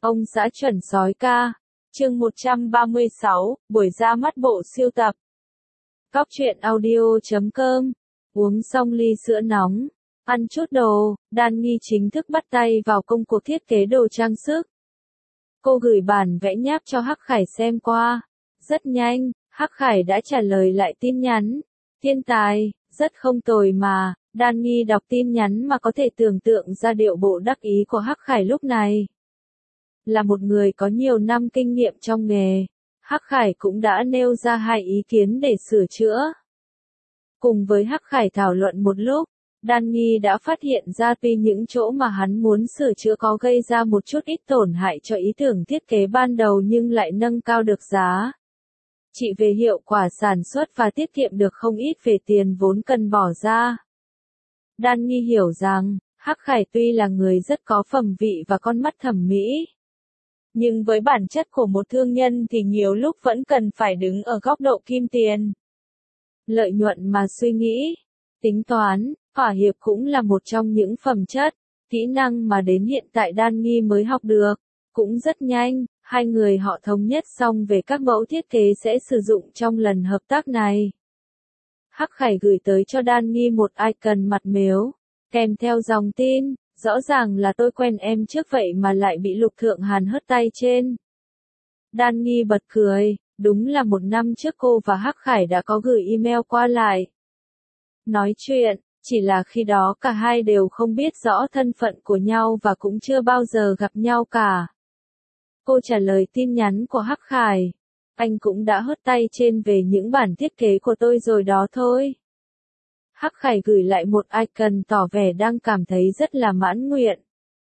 Ông xã chuẩn sói ca. Chương 136, buổi ra mắt bộ siêu tập. Cóc truyện audio.com. Uống xong ly sữa nóng, ăn chút đồ, Đan Nghi chính thức bắt tay vào công cuộc thiết kế đồ trang sức. Cô gửi bản vẽ nháp cho Hắc Khải xem qua. Rất nhanh, Hắc Khải đã trả lời lại tin nhắn. Thiên tài, rất không tồi mà. Đan Nghi đọc tin nhắn mà có thể tưởng tượng ra điệu bộ đắc ý của Hắc Khải lúc này. Là một người có nhiều năm kinh nghiệm trong nghề, Hắc Khải cũng đã nêu ra 2 ý kiến để sửa chữa. Cùng với Hắc Khải thảo luận một lúc, Đan Nghi đã phát hiện ra tuy những chỗ mà hắn muốn sửa chữa có gây ra một chút ít tổn hại cho ý tưởng thiết kế ban đầu nhưng lại nâng cao được giá trị về hiệu quả sản xuất và tiết kiệm được không ít về tiền vốn cần bỏ ra. Đan Nghi hiểu rằng, Hắc Khải tuy là người rất có phẩm vị và con mắt thẩm mỹ, nhưng với bản chất của một thương nhân thì nhiều lúc vẫn cần phải đứng ở góc độ kim tiền. Lợi nhuận mà suy nghĩ, tính toán, thỏa hiệp cũng là một trong những phẩm chất, kỹ năng mà đến hiện tại Đan Nghi mới học được. Cũng rất nhanh, hai người họ thống nhất xong về các mẫu thiết kế sẽ sử dụng trong lần hợp tác này. Hắc Khải gửi tới cho Đan Nghi một icon mặt mếu, kèm theo dòng tin. Rõ ràng là tôi quen em trước vậy mà lại bị Lục Thượng Hàn hất tay trên. Đan Nghi bật cười, đúng là 1 năm trước cô và Hắc Khải đã có gửi email qua lại. Nói chuyện, chỉ là khi đó cả hai đều không biết rõ thân phận của nhau và cũng chưa bao giờ gặp nhau cả. Cô trả lời tin nhắn của Hắc Khải. Anh cũng đã hất tay trên về những bản thiết kế của tôi rồi đó thôi. Hắc Khải gửi lại một icon tỏ vẻ đang cảm thấy rất là mãn nguyện.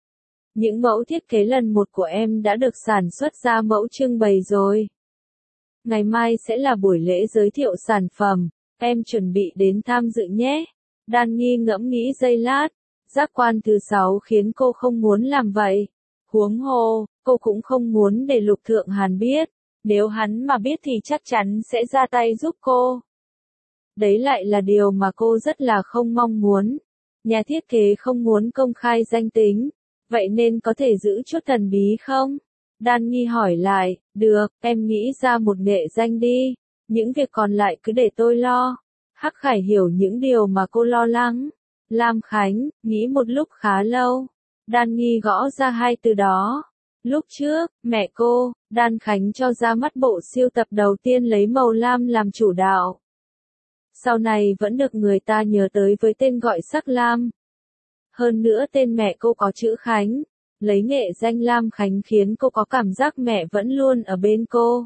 Những mẫu thiết kế lần 1 của em đã được sản xuất ra mẫu trưng bày rồi. Ngày mai sẽ là buổi lễ giới thiệu sản phẩm, em chuẩn bị đến tham dự nhé. Đan Nghi ngẫm nghĩ giây lát, giác quan thứ 6 khiến cô không muốn làm vậy. Huống hồ, cô cũng không muốn để Lục Thượng Hàn biết, nếu hắn mà biết thì chắc chắn sẽ ra tay giúp cô. Đấy lại là điều mà cô rất là không mong muốn. Nhà thiết kế không muốn công khai danh tính, vậy nên có thể giữ chút thần bí không? Đan Nghi hỏi lại, được, em nghĩ ra một nghệ danh đi, những việc còn lại cứ để tôi lo. Hắc Khải hiểu những điều mà cô lo lắng. Lam Khánh, nghĩ một lúc khá lâu. Đan Nghi gõ ra 2 từ đó. Lúc trước, mẹ cô, Đan Khánh cho ra mắt bộ siêu tập đầu tiên lấy màu lam làm chủ đạo. Sau này vẫn được người ta nhớ tới với tên gọi Sắc Lam. Hơn nữa tên mẹ cô có chữ Khánh, lấy nghệ danh Lam Khánh khiến cô có cảm giác mẹ vẫn luôn ở bên cô.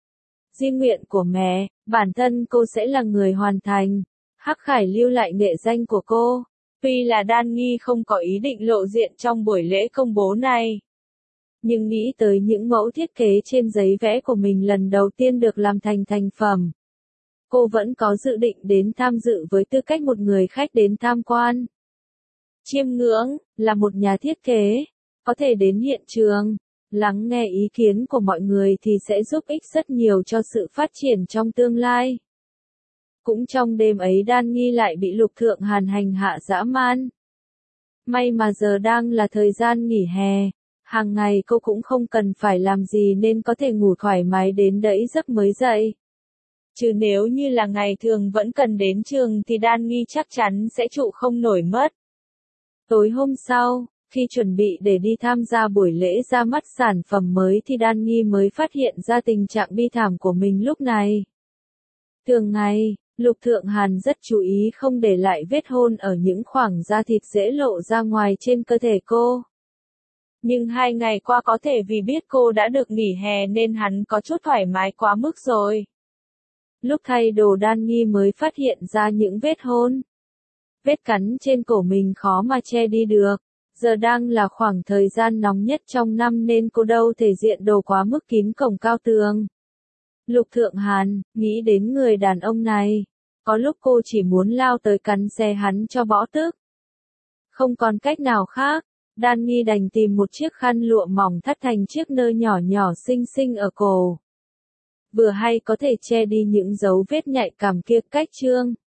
Di nguyện của mẹ, bản thân cô sẽ là người hoàn thành. Hắc Khải lưu lại nghệ danh của cô. Tuy là Đan Nghi không có ý định lộ diện trong buổi lễ công bố này, nhưng nghĩ tới những mẫu thiết kế trên giấy vẽ của mình lần đầu tiên được làm thành thành phẩm, cô vẫn có dự định đến tham dự với tư cách một người khách đến tham quan. Chiêm ngưỡng, là một nhà thiết kế, có thể đến hiện trường, lắng nghe ý kiến của mọi người thì sẽ giúp ích rất nhiều cho sự phát triển trong tương lai. Cũng trong đêm ấy Đan Nghi lại bị Lục Thượng Hàn hành hạ dã man. May mà giờ đang là thời gian nghỉ hè, hàng ngày cô cũng không cần phải làm gì nên có thể ngủ thoải mái đến đẫy giấc mới dậy. Chứ nếu như là ngày thường vẫn cần đến trường thì Đan Nghi chắc chắn sẽ trụ không nổi mất. Tối hôm sau, khi chuẩn bị để đi tham gia buổi lễ ra mắt sản phẩm mới thì Đan Nghi mới phát hiện ra tình trạng bi thảm của mình lúc này. Thường ngày, Lục Thượng Hàn rất chú ý không để lại vết hôn ở những khoảng da thịt dễ lộ ra ngoài trên cơ thể cô. Nhưng 2 ngày qua có thể vì biết cô đã được nghỉ hè nên hắn có chút thoải mái quá mức rồi. Lúc thay đồ Đan Nghi mới phát hiện ra những vết hôn. Vết cắn trên cổ mình khó mà che đi được. Giờ đang là khoảng thời gian nóng nhất trong năm nên cô đâu thể diện đồ quá mức kín cổng cao tường. Lục Thượng Hàn, nghĩ đến người đàn ông này. Có lúc cô chỉ muốn lao tới cắn xe hắn cho bỏ tức. Không còn cách nào khác, Đan Nghi đành tìm một chiếc khăn lụa mỏng thắt thành chiếc nơ nhỏ nhỏ xinh xinh ở cổ. Vừa hay có thể che đi những dấu vết nhạy cảm kia cách trương.